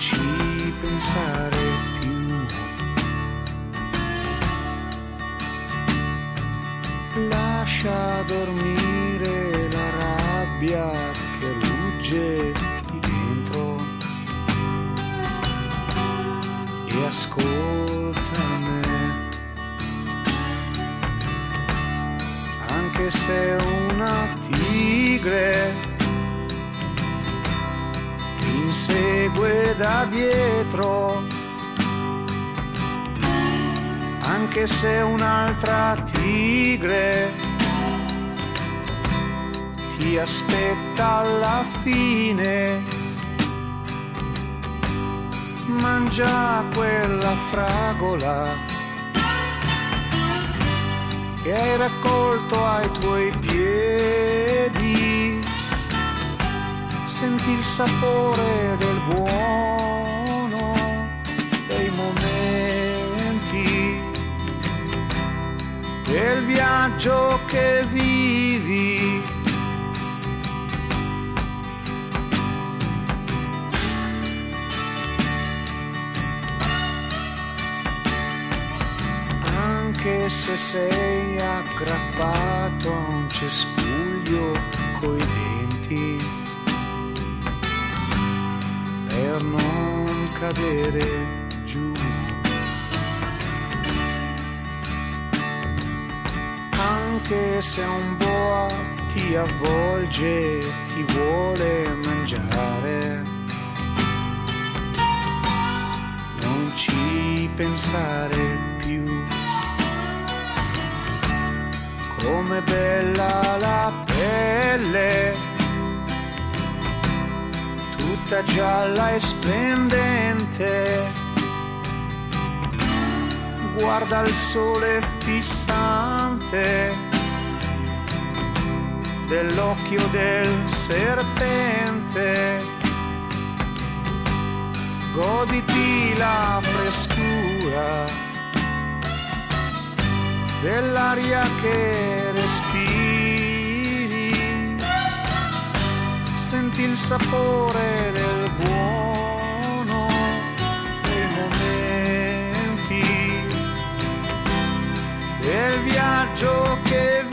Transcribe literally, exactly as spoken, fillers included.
ci pensare più. Lascia dormire la rabbia che rugge di dentro e ascolta me, anche se una tigre ti insegue da dietro, anche se un'altra tigre ti aspetta alla fine. Mangia quella fragola che hai raccolto ai tuoi piedi, senti il sapore del buono dei momenti, del viaggio che vivi. Anche se sei aggrappato a un cespuglio coi denti, per non cadere giù. Anche se un boa ti avvolge, ti vuole mangiare, non ci pensare più. Come bella la pelle, tutta gialla e splendente, guarda il sole fissante dell'occhio del serpente, goditi la frescura dell'aria che respiri, senti il sapore del buono dei momenti, del viaggio che